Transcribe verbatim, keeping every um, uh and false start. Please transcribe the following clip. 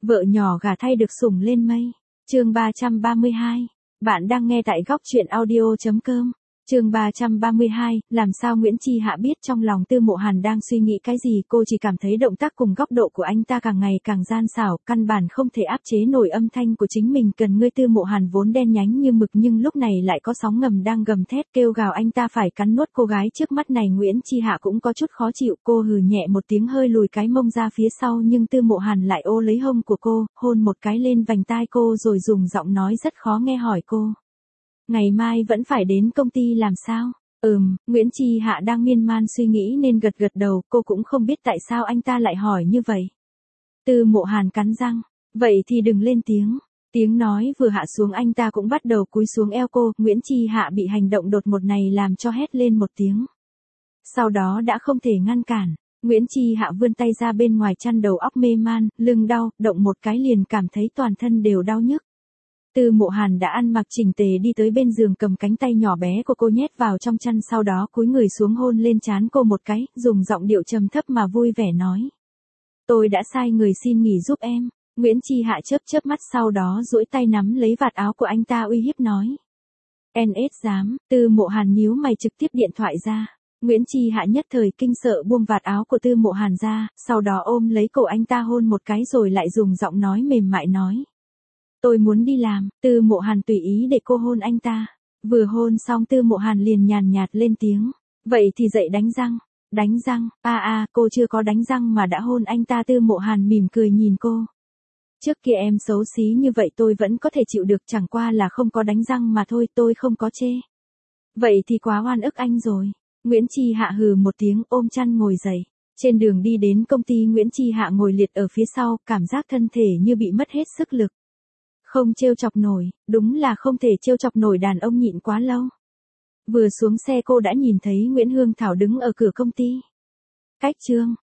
Vợ nhỏ gả thay được sủng lên mây. Chương ba trăm ba mươi hai. Bạn đang nghe tại góc truyện audio chấm com. Chương ba trăm ba mươi hai, làm sao Nguyễn Chi Hạ biết trong lòng Tư Mộ Hàn đang suy nghĩ cái gì, cô chỉ cảm thấy động tác cùng góc độ của anh ta càng ngày càng gian xảo, căn bản không thể áp chế nổi âm thanh của chính mình. Cần ngươi. Tư Mộ Hàn vốn đen nhánh như mực nhưng lúc này lại có sóng ngầm đang gầm thét kêu gào anh ta phải cắn nuốt cô gái trước mắt này. Nguyễn Chi Hạ cũng có chút khó chịu, cô hừ nhẹ một tiếng hơi lùi cái mông ra phía sau nhưng Tư Mộ Hàn lại ô lấy hông của cô, hôn một cái lên vành tai cô rồi dùng giọng nói rất khó nghe hỏi cô. Ngày mai vẫn phải đến công ty làm sao? Ừm, Nguyễn Chi Hạ đang miên man suy nghĩ nên gật gật đầu, cô cũng không biết tại sao anh ta lại hỏi như vậy. Tư Mộ Hàn cắn răng, vậy thì đừng lên tiếng. Tiếng nói vừa hạ xuống anh ta cũng bắt đầu cúi xuống eo cô, Nguyễn Chi Hạ bị hành động đột ngột này làm cho hét lên một tiếng. Sau đó đã không thể ngăn cản, Nguyễn Chi Hạ vươn tay ra bên ngoài chăn, đầu óc mê man, lưng đau, động một cái liền cảm thấy toàn thân đều đau nhức. Tư Mộ Hàn đã ăn mặc chỉnh tề đi tới bên giường, cầm cánh tay nhỏ bé của cô nhét vào trong chăn, sau đó cúi người xuống hôn lên trán cô một cái, dùng giọng điệu trầm thấp mà vui vẻ nói. Tôi đã sai người xin nghỉ giúp em. Nguyễn Chi Hạ chớp chớp mắt sau đó duỗi tay nắm lấy vạt áo của anh ta uy hiếp nói. en ét dám. Tư Mộ Hàn nhíu mày trực tiếp điện thoại ra. Nguyễn Chi Hạ nhất thời kinh sợ buông vạt áo của Tư Mộ Hàn ra, sau đó ôm lấy cổ anh ta hôn một cái rồi lại dùng giọng nói mềm mại nói. Tôi muốn đi làm. Tư Mộ Hàn tùy ý để cô hôn anh ta. Vừa hôn xong Tư Mộ Hàn liền nhàn nhạt lên tiếng. Vậy thì dậy đánh răng. Đánh răng, a a, cô chưa có đánh răng mà đã hôn anh ta. Tư Mộ Hàn mỉm cười nhìn cô. Trước kia em xấu xí như vậy tôi vẫn có thể chịu được, chẳng qua là không có đánh răng mà thôi, tôi không có chê. Vậy thì quá oan ức anh rồi. Nguyễn Chi Hạ hừ một tiếng ôm chăn ngồi dậy. Trên đường đi đến công ty Nguyễn Chi Hạ ngồi liệt ở phía sau, cảm giác thân thể như bị mất hết sức lực. Không trêu chọc nổi, đúng là không thể trêu chọc nổi đàn ông nhịn quá lâu. Vừa xuống xe cô đã nhìn thấy Nguyễn Hương Thảo đứng ở cửa công ty. Cách Trương,